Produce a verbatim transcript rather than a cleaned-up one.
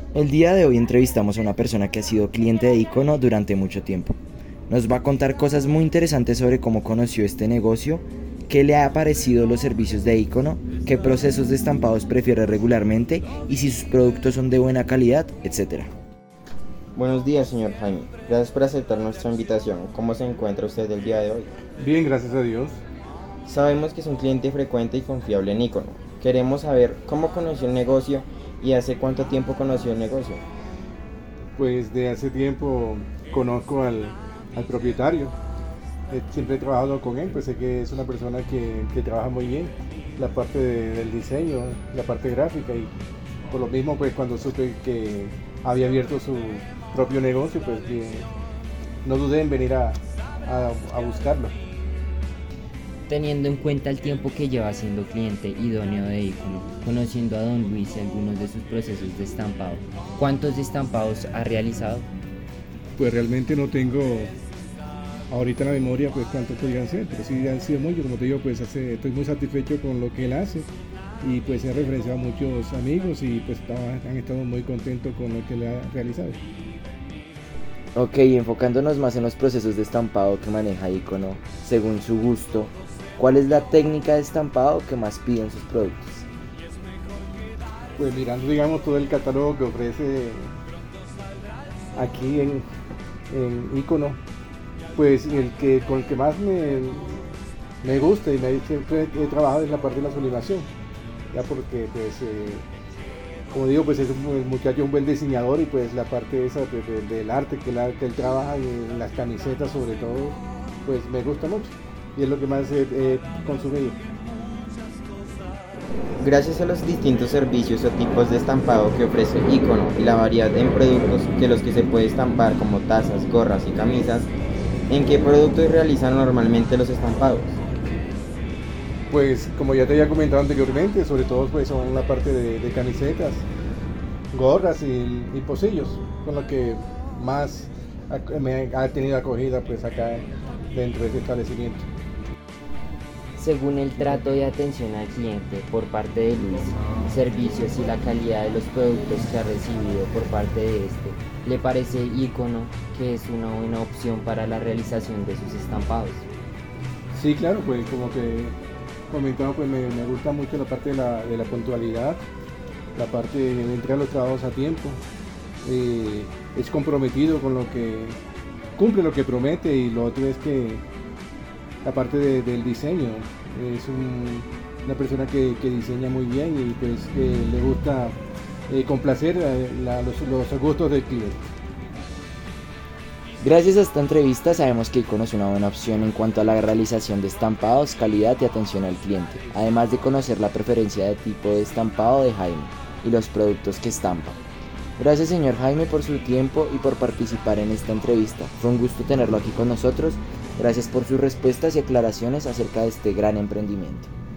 El día de hoy entrevistamos a una persona que ha sido cliente de Icono durante mucho tiempo. Nos va a contar cosas muy interesantes sobre cómo conoció este negocio, qué le ha parecido los servicios de Icono, qué procesos de estampados prefiere regularmente y si sus productos son de buena calidad, etcétera. Buenos días, señor Jaime. Gracias por aceptar nuestra invitación. ¿Cómo se encuentra usted el día de hoy? Bien, gracias a Dios. Sabemos que es un cliente frecuente y confiable en Icono. Queremos saber cómo conoció el negocio y hace cuánto tiempo conoció el negocio. Pues de hace tiempo conozco al, al propietario. Eh, Siempre he trabajado con él, pues sé que es una persona que, que trabaja muy bien la parte de- del diseño, la parte gráfica, y por lo mismo pues cuando supe que había abierto su propio negocio, pues que no dudé en venir a, a, a buscarlo. Teniendo en cuenta el tiempo que lleva siendo cliente idóneo de Icono, conociendo a Don Luis y algunos de sus procesos de estampado, ¿cuántos estampados ha realizado? Pues realmente no tengo ahorita en la memoria pues cuántos podrían ser, pero sí han sido muchos, como te digo, pues hace- estoy muy satisfecho con lo que él hace y pues he referenciado a muchos amigos y pues estaba- han estado muy contentos con lo que él ha realizado. Ok, enfocándonos más en los procesos de estampado que maneja Icono, según su gusto, ¿cuál es la técnica de estampado que más piden sus productos? Pues mirando digamos todo el catálogo que ofrece aquí en, en Icono, pues el que con el que más me, me gusta y me, siempre he trabajado es la parte de la sublimación, ya porque pues eh, como digo, pues es un, el muchacho es un buen diseñador y pues la parte esa de- de- del arte que, la- que él trabaja y en las camisetas sobre todo, pues me gusta mucho y es lo que más he, he consumido. Gracias a los distintos servicios o tipos de estampado que ofrece Icono y la variedad en productos que los que se puede estampar como tazas, gorras y camisas, ¿en qué productos realizan normalmente los estampados? Pues como ya te había comentado anteriormente, sobre todo pues son la parte de, de camisetas, gorras y, y pocillos, con lo que más ac- me ha tenido acogida pues acá dentro de este establecimiento. Según el trato de atención al cliente por parte de Luis, servicios y la calidad de los productos que ha recibido por parte de este, ¿le parece Icono que es una buena opción para la realización de sus estampados? Sí, claro, pues como te comentaba, pues me, me gusta mucho la parte de la, de la puntualidad, la parte de entregar los trabajos a tiempo, eh, es comprometido con lo que cumple lo que promete, y lo otro es que la parte de- del diseño, es un- una persona que, que diseña muy bien y pues que le gusta eh, complacer eh, la- los, los gustos del cliente. Gracias a esta entrevista sabemos que Icono es una buena opción en cuanto a la realización de estampados, calidad y atención al cliente, además de conocer la preferencia de tipo de estampado de Jaime y los productos que estampa. Gracias, señor Jaime, por su tiempo y por participar en esta entrevista. Fue un gusto tenerlo aquí con nosotros. Gracias por sus respuestas y aclaraciones acerca de este gran emprendimiento.